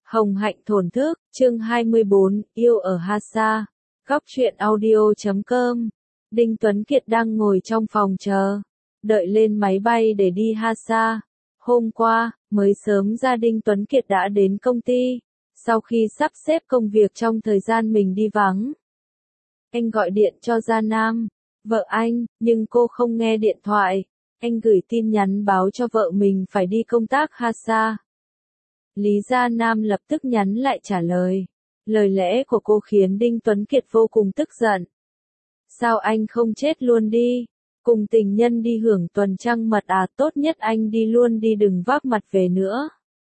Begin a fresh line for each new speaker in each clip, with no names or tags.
Hồng hạnh thổn thức, chương 24, yêu ở Hasa. Góc truyện audio.com. Đinh Tuấn Kiệt đang ngồi trong phòng chờ, đợi lên máy bay để đi Hasa. Hôm qua, mới sớm ra Đinh Tuấn Kiệt đã đến công ty, sau khi sắp xếp công việc trong thời gian mình đi vắng. Anh gọi điện cho Gia Nam, vợ anh, nhưng cô không nghe điện thoại. Anh gửi tin nhắn báo cho vợ mình phải đi công tác Hasa. Lý Gia Nam lập tức nhắn lại trả lời. Lời lẽ của cô khiến Đinh Tuấn Kiệt vô cùng tức giận. Sao anh không chết luôn đi? Cùng tình nhân đi hưởng tuần trăng mật à, tốt nhất anh đi luôn đi, đừng vác mặt về nữa.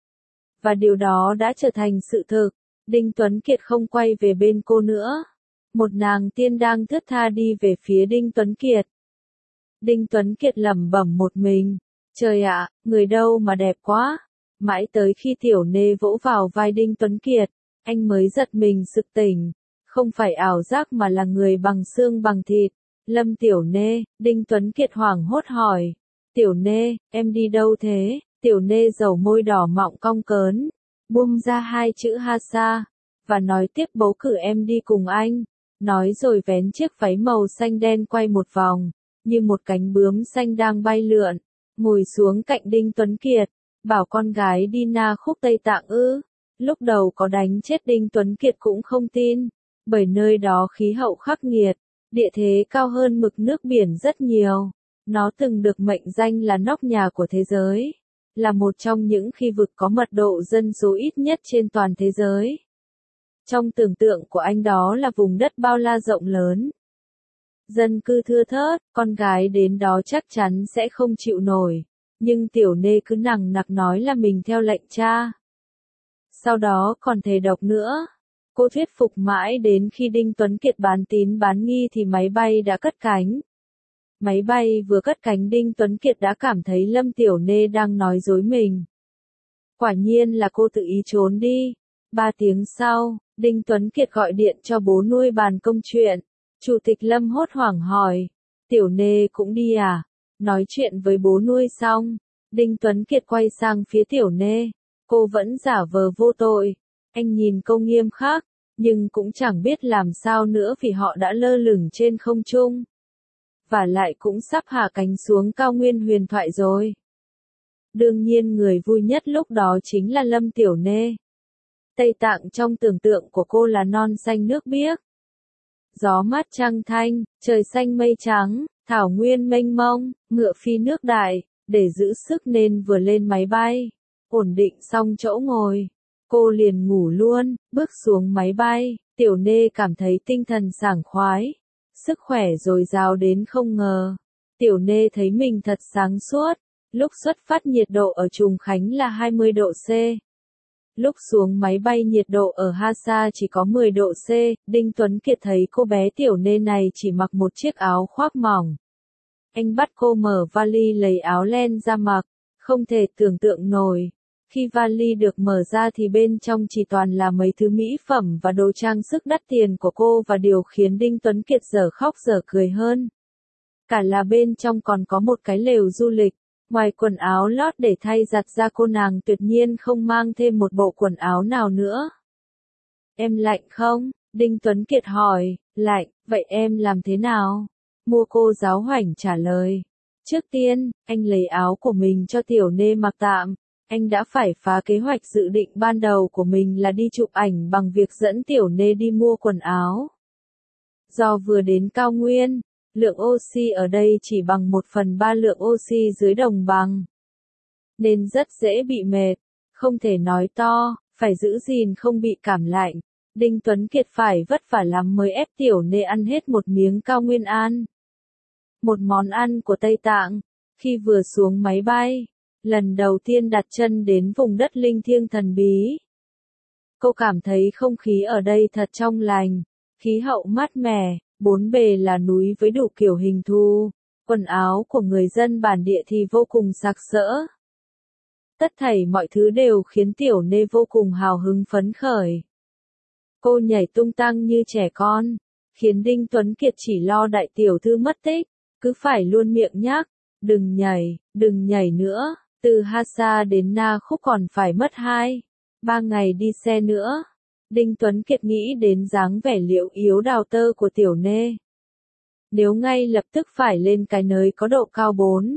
Và điều đó đã trở thành sự thực. Đinh Tuấn Kiệt không quay về bên cô nữa. Một nàng tiên đang thướt tha đi về phía Đinh Tuấn Kiệt. Đinh Tuấn Kiệt lẩm bẩm một mình. Trời ạ, người đâu mà đẹp quá. Mãi tới khi Tiểu Nê vỗ vào vai Đinh Tuấn Kiệt, anh mới giật mình sực tỉnh. Không phải ảo giác mà là người bằng xương bằng thịt. Lâm Tiểu Nê, Đinh Tuấn Kiệt hoảng hốt hỏi. Tiểu Nê, em đi đâu thế? Tiểu Nê dầu môi đỏ mọng cong cớn, buông ra hai chữ Hasa, và nói tiếp bấu cử em đi cùng anh. Nói rồi vén chiếc váy màu xanh đen quay một vòng, như một cánh bướm xanh đang bay lượn, ngồi xuống cạnh Đinh Tuấn Kiệt, bảo con gái đi Na Khúc Tây Tạng ư. Lúc đầu có đánh chết Đinh Tuấn Kiệt cũng không tin, bởi nơi đó khí hậu khắc nghiệt, địa thế cao hơn mực nước biển rất nhiều. Nó từng được mệnh danh là nóc nhà của thế giới, là một trong những khu vực có mật độ dân số ít nhất trên toàn thế giới. Trong tưởng tượng của anh đó là vùng đất bao la rộng lớn, dân cư thưa thớt, con gái đến đó chắc chắn sẽ không chịu nổi. Nhưng Tiểu Nê cứ nằng nặc nói là mình theo lệnh cha. Sau đó còn thề độc nữa. Cô thuyết phục mãi đến khi Đinh Tuấn Kiệt bán tín bán nghi thì máy bay đã cất cánh. Máy bay vừa cất cánh Đinh Tuấn Kiệt đã cảm thấy Lâm Tiểu Nê đang nói dối mình. Quả nhiên là cô tự ý trốn đi. 3 tiếng sau, Đinh Tuấn Kiệt gọi điện cho bố nuôi bàn công chuyện. Chủ tịch Lâm hốt hoảng hỏi. Tiểu Nê cũng đi à? Nói chuyện với bố nuôi xong, Đinh Tuấn Kiệt quay sang phía Tiểu Nê. Cô vẫn giả vờ vô tội. Anh nhìn cô nghiêm khắc, nhưng cũng chẳng biết làm sao nữa vì họ đã lơ lửng trên không trung. Và lại cũng sắp hạ cánh xuống cao nguyên huyền thoại rồi. Đương nhiên người vui nhất lúc đó chính là Lâm Tiểu Nê. Tây Tạng trong tưởng tượng của cô là non xanh nước biếc, gió mát trăng thanh, trời xanh mây trắng, thảo nguyên mênh mông, ngựa phi nước đại. Để giữ sức nên vừa lên máy bay, ổn định xong chỗ ngồi, cô liền ngủ luôn. Bước xuống máy bay, Tiểu Nê cảm thấy tinh thần sảng khoái, sức khỏe dồi dào đến không ngờ. Tiểu Nê thấy mình thật sáng suốt. Lúc xuất phát nhiệt độ ở Trùng Khánh là 20 độ C. Lúc xuống máy bay nhiệt độ ở Hasa chỉ có 10 độ C. Đinh Tuấn Kiệt thấy cô bé Tiểu Nê này chỉ mặc một chiếc áo khoác mỏng. Anh bắt cô mở vali lấy áo len ra mặc. Không thể tưởng tượng nổi. Khi vali được mở ra thì bên trong chỉ toàn là mấy thứ mỹ phẩm và đồ trang sức đắt tiền của cô, và điều khiến Đinh Tuấn Kiệt dở khóc dở cười hơn cả là bên trong còn có một cái lều du lịch. Ngoài quần áo lót để thay giặt ra, cô nàng tuyệt nhiên không mang thêm một bộ quần áo nào nữa. Em lạnh không? Đinh Tuấn Kiệt hỏi. Lạnh, vậy em làm thế nào? Mua, cô giáo hoảnh trả lời. Trước tiên, anh lấy áo của mình cho Tiểu Nê mặc tạm. Anh đã phải phá kế hoạch dự định ban đầu của mình là đi chụp ảnh bằng việc dẫn Tiểu Nê đi mua quần áo. Do vừa đến cao nguyên, lượng oxy ở đây chỉ bằng 1/3 lượng oxy dưới đồng bằng, nên rất dễ bị mệt, không thể nói to, phải giữ gìn không bị cảm lạnh. Đinh Tuấn Kiệt phải vất vả lắm mới ép Tiểu Nê ăn hết một miếng cao nguyên an, một món ăn của Tây Tạng. Khi vừa xuống máy bay, lần đầu tiên đặt chân đến vùng đất linh thiêng thần bí, cô cảm thấy không khí ở đây thật trong lành, khí hậu mát mẻ. Bốn bề là núi với đủ kiểu hình thù, quần áo của người dân bản địa thì vô cùng sặc sỡ. Tất thảy mọi thứ đều khiến Tiểu Nê vô cùng hào hứng phấn khởi. Cô nhảy tung tăng như trẻ con, khiến Đinh Tuấn Kiệt chỉ lo đại tiểu thư mất tích, cứ phải luôn miệng nhắc, đừng nhảy nữa, từ Hasa đến Na Khúc còn phải mất 2 3 ngày đi xe nữa. Đinh Tuấn Kiệt nghĩ đến dáng vẻ liệu yếu đào tơ của Tiểu Nê. Nếu ngay lập tức phải lên cái nới có độ cao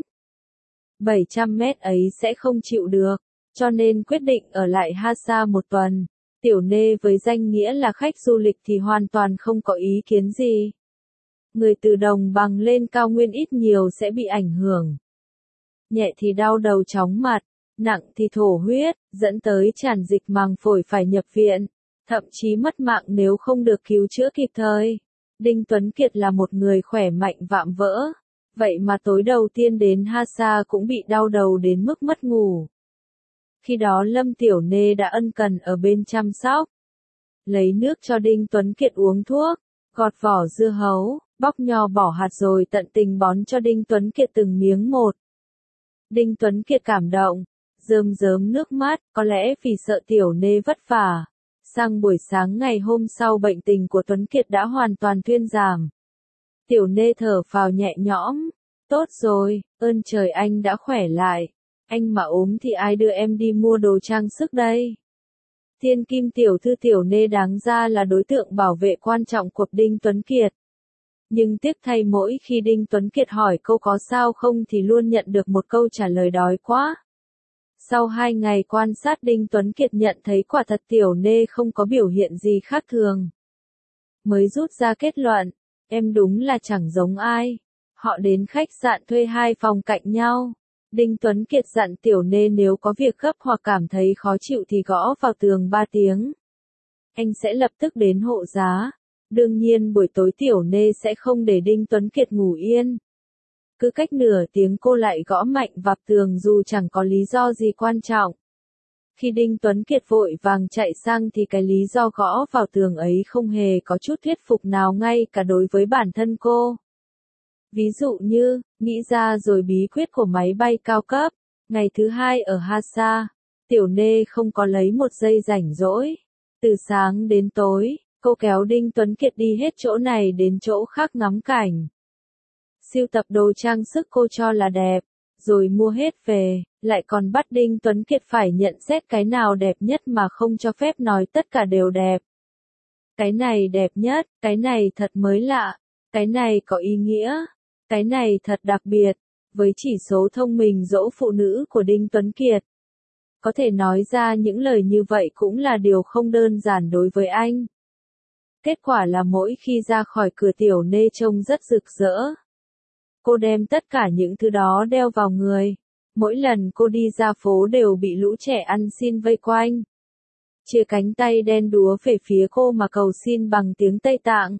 700 mét ấy sẽ không chịu được, cho nên quyết định ở lại Hasa một tuần. Tiểu Nê với danh nghĩa là khách du lịch thì hoàn toàn không có ý kiến gì. Người từ đồng bằng lên cao nguyên ít nhiều sẽ bị ảnh hưởng. Nhẹ thì đau đầu chóng mặt, nặng thì thổ huyết, dẫn tới tràn dịch màng phổi phải nhập viện, thậm chí mất mạng nếu không được cứu chữa kịp thời. Đinh Tuấn Kiệt là một người khỏe mạnh vạm vỡ, vậy mà tối đầu tiên đến Hasa cũng bị đau đầu đến mức mất ngủ. Khi đó Lâm Tiểu Nê đã ân cần ở bên chăm sóc, lấy nước cho Đinh Tuấn Kiệt uống thuốc, gọt vỏ dưa hấu, bóc nho bỏ hạt rồi tận tình bón cho Đinh Tuấn Kiệt từng miếng một. Đinh Tuấn Kiệt cảm động, rơm rớm nước mắt, có lẽ vì sợ Tiểu Nê vất vả. Sang buổi sáng ngày hôm sau bệnh tình của Tuấn Kiệt đã hoàn toàn thuyên giảm. Tiểu Nê thở phào nhẹ nhõm, tốt rồi, ơn trời anh đã khỏe lại. Anh mà ốm thì ai đưa em đi mua đồ trang sức đây? Thiên kim tiểu thư Tiểu Nê đáng ra là đối tượng bảo vệ quan trọng của Đinh Tuấn Kiệt. Nhưng tiếc thay mỗi khi Đinh Tuấn Kiệt hỏi câu có sao không thì luôn nhận được một câu trả lời đói quá. Sau 2 ngày quan sát Đinh Tuấn Kiệt nhận thấy quả thật Tiểu Nê không có biểu hiện gì khác thường. Mới rút ra kết luận, em đúng là chẳng giống ai. Họ đến khách sạn thuê 2 phòng cạnh nhau. Đinh Tuấn Kiệt dặn Tiểu Nê nếu có việc gấp hoặc cảm thấy khó chịu thì gõ vào tường 3 tiếng. Anh sẽ lập tức đến hộ giá. Đương nhiên buổi tối Tiểu Nê sẽ không để Đinh Tuấn Kiệt ngủ yên. Cứ cách nửa tiếng cô lại gõ mạnh vào tường dù chẳng có lý do gì quan trọng. Khi Đinh Tuấn Kiệt vội vàng chạy sang thì cái lý do gõ vào tường ấy không hề có chút thuyết phục nào ngay cả đối với bản thân cô. Ví dụ như, nghĩ ra rồi bí quyết của máy bay cao cấp. Ngày thứ 2 ở Hasa, Tiểu Nê không có lấy một giây rảnh rỗi. Từ sáng đến tối, cô kéo Đinh Tuấn Kiệt đi hết chỗ này đến chỗ khác ngắm cảnh. Sưu tập đồ trang sức cô cho là đẹp, rồi mua hết về, lại còn bắt Đinh Tuấn Kiệt phải nhận xét cái nào đẹp nhất mà không cho phép nói tất cả đều đẹp. Cái này đẹp nhất, cái này thật mới lạ, cái này có ý nghĩa, cái này thật đặc biệt, với chỉ số thông minh dỗ phụ nữ của Đinh Tuấn Kiệt. Có thể nói ra những lời như vậy cũng là điều không đơn giản đối với anh. Kết quả là mỗi khi ra khỏi cửa Tiểu Nê trông rất rực rỡ. Cô đem tất cả những thứ đó đeo vào người. Mỗi lần cô đi ra phố đều bị lũ trẻ ăn xin vây quanh. Chia cánh tay đen đúa về phía cô mà cầu xin bằng tiếng Tây Tạng.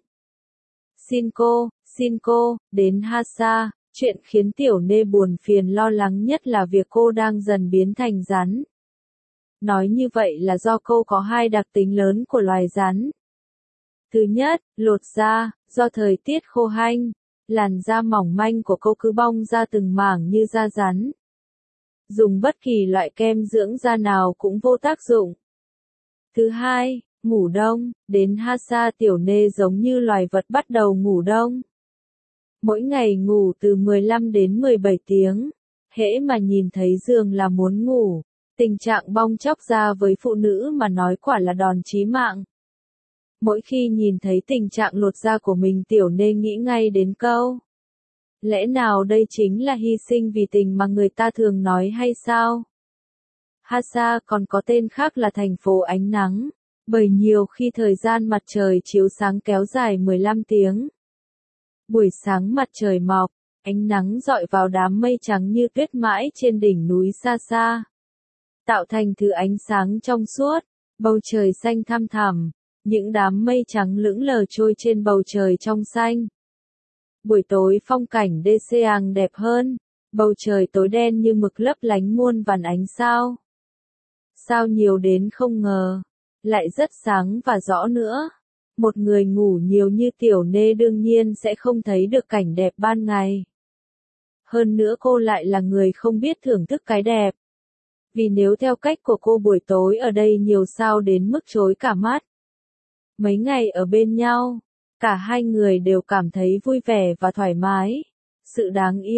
Xin cô, đến Hasa. Chuyện khiến Tiểu Nê buồn phiền lo lắng nhất là việc cô đang dần biến thành rắn. Nói như vậy là do cô có 2 đặc tính lớn của loài rắn. Thứ nhất, lột da, do thời tiết khô hanh. Làn da mỏng manh của cô cứ bong ra từng mảng như da rắn. Dùng bất kỳ loại kem dưỡng da nào cũng vô tác dụng. Thứ hai, ngủ đông, đến Hasa Tiểu Nê giống như loài vật bắt đầu ngủ đông. Mỗi ngày ngủ từ 15 đến 17 tiếng, hễ mà nhìn thấy giường là muốn ngủ. Tình trạng bong tróc da với phụ nữ mà nói quả là đòn chí mạng. Mỗi khi nhìn thấy tình trạng lột da của mình Tiểu Nê nghĩ ngay đến câu. Lẽ nào đây chính là hy sinh vì tình mà người ta thường nói hay sao? Hasa còn có tên khác là thành phố ánh nắng, bởi nhiều khi thời gian mặt trời chiếu sáng kéo dài 15 tiếng. Buổi sáng mặt trời mọc, ánh nắng rọi vào đám mây trắng như tuyết mãi trên đỉnh núi xa xa. Tạo thành thứ ánh sáng trong suốt, bầu trời xanh thăm thẳm. Những đám mây trắng lững lờ trôi trên bầu trời trong xanh. Buổi tối phong cảnh Deseang đẹp hơn, bầu trời tối đen như mực lấp lánh muôn vàn ánh sao. Sao nhiều đến không ngờ, lại rất sáng và rõ nữa. Một người ngủ nhiều như Tiểu Nê đương nhiên sẽ không thấy được cảnh đẹp ban ngày. Hơn nữa cô lại là người không biết thưởng thức cái đẹp. Vì nếu theo cách của cô buổi tối ở đây nhiều sao đến mức chối cả mắt. Mấy ngày ở bên nhau, cả 2 người đều cảm thấy vui vẻ và thoải mái. Sự đáng yêu,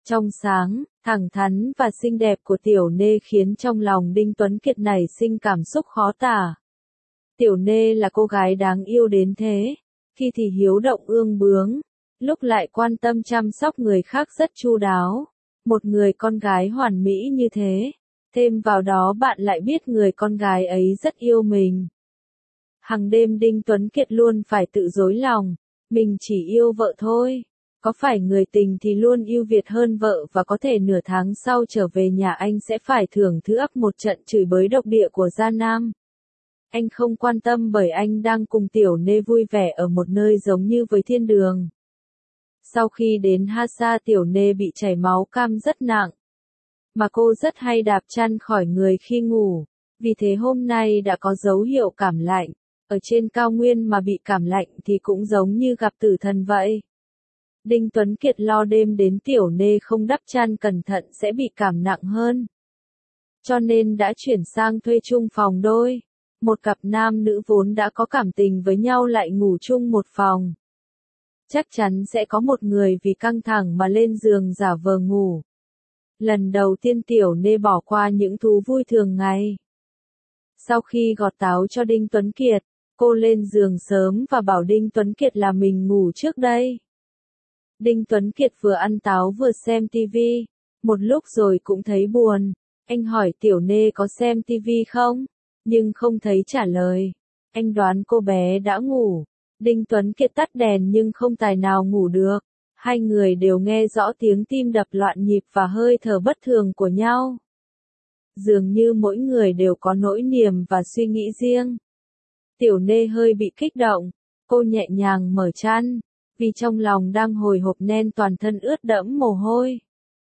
Trong sáng, thẳng thắn và xinh đẹp của Tiểu Nê khiến trong lòng Đinh Tuấn Kiệt nảy sinh cảm xúc khó tả. Tiểu Nê là cô gái đáng yêu đến thế, khi thì hiếu động ương bướng, lúc lại quan tâm chăm sóc người khác rất chu đáo. Một người con gái hoàn mỹ như thế, thêm vào đó bạn lại biết người con gái ấy rất yêu mình. Hằng đêm Đinh Tuấn Kiệt luôn phải tự dối lòng, mình chỉ yêu vợ thôi. Có phải người tình thì luôn ưu việt hơn vợ và có thể nửa tháng sau trở về nhà anh sẽ phải thưởng thức một trận chửi bới độc địa của Gia Nam. Anh không quan tâm bởi anh đang cùng Tiểu Nê vui vẻ ở một nơi giống như với thiên đường. Sau khi đến Hasa Tiểu Nê bị chảy máu cam rất nặng. Mà cô rất hay đạp chăn khỏi người khi ngủ, vì thế hôm nay đã có dấu hiệu cảm lạnh. Ở trên cao nguyên mà bị cảm lạnh thì cũng giống như gặp tử thần vậy. Đinh Tuấn Kiệt lo đêm đến Tiểu Nê không đắp chăn cẩn thận sẽ bị cảm nặng hơn. Cho nên đã chuyển sang thuê chung phòng đôi. Một cặp nam nữ vốn đã có cảm tình với nhau lại ngủ chung một phòng. Chắc chắn sẽ có một người vì căng thẳng mà lên giường giả vờ ngủ. Lần đầu tiên Tiểu Nê bỏ qua những thú vui thường ngày. Sau khi gọt táo cho Đinh Tuấn Kiệt, cô lên giường sớm và bảo Đinh Tuấn Kiệt là mình ngủ trước đây. Đinh Tuấn Kiệt vừa ăn táo vừa xem tivi, một lúc rồi cũng thấy buồn. Anh hỏi Tiểu Nê có xem tivi không, nhưng không thấy trả lời. Anh đoán cô bé đã ngủ. Đinh Tuấn Kiệt tắt đèn nhưng không tài nào ngủ được. Hai người đều nghe rõ tiếng tim đập loạn nhịp và hơi thở bất thường của nhau. Dường như mỗi người đều có nỗi niềm và suy nghĩ riêng. Tiểu Nê hơi bị kích động, cô nhẹ nhàng mở chăn, vì trong lòng đang hồi hộp nên toàn thân ướt đẫm mồ hôi.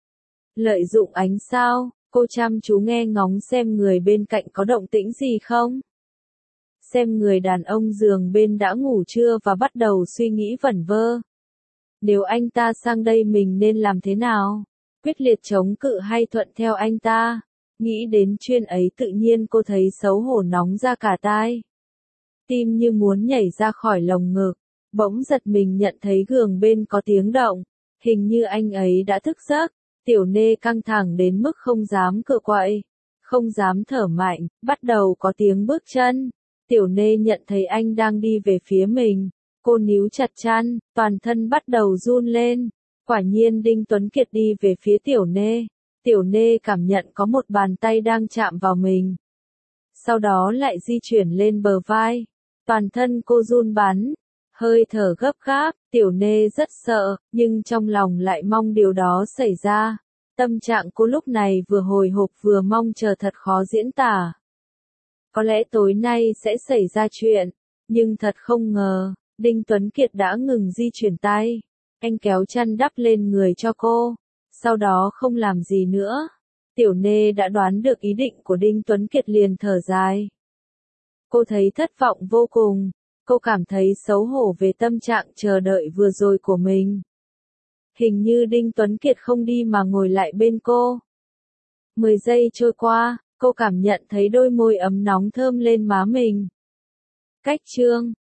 Lợi dụng ánh sao, cô chăm chú nghe ngóng xem người bên cạnh có động tĩnh gì không. Xem người đàn ông giường bên đã ngủ chưa và bắt đầu suy nghĩ vẩn vơ. Nếu anh ta sang đây mình nên làm thế nào? Quyết liệt chống cự hay thuận theo anh ta? Nghĩ đến chuyện ấy tự nhiên cô thấy xấu hổ nóng ra cả tai. Tim như muốn nhảy ra khỏi lồng ngực, bỗng giật mình nhận thấy giường bên có tiếng động. Hình như anh ấy đã thức giấc. Tiểu Nê căng thẳng đến mức không dám cựa quậy, không dám thở mạnh, bắt đầu có tiếng bước chân. Tiểu Nê nhận thấy anh đang đi về phía mình. Cô níu chặt chăn, toàn thân bắt đầu run lên. Quả nhiên Đinh Tuấn Kiệt đi về phía Tiểu Nê. Tiểu Nê cảm nhận có một bàn tay đang chạm vào mình. Sau đó lại di chuyển lên bờ vai. Toàn thân cô run bắn, hơi thở gấp gáp. Tiểu Nê rất sợ, nhưng trong lòng lại mong điều đó xảy ra. Tâm trạng cô lúc này vừa hồi hộp vừa mong chờ thật khó diễn tả. Có lẽ tối nay sẽ xảy ra chuyện, nhưng thật không ngờ, Đinh Tuấn Kiệt đã ngừng di chuyển tay. Anh kéo chăn đắp lên người cho cô, sau đó không làm gì nữa. Tiểu Nê đã đoán được ý định của Đinh Tuấn Kiệt liền thở dài. Cô thấy thất vọng vô cùng, cô cảm thấy xấu hổ về tâm trạng chờ đợi vừa rồi của mình. Hình như Đinh Tuấn Kiệt không đi mà ngồi lại bên cô. 10 giây trôi qua, cô cảm nhận thấy đôi môi ấm nóng thơm lên má mình. Cách chương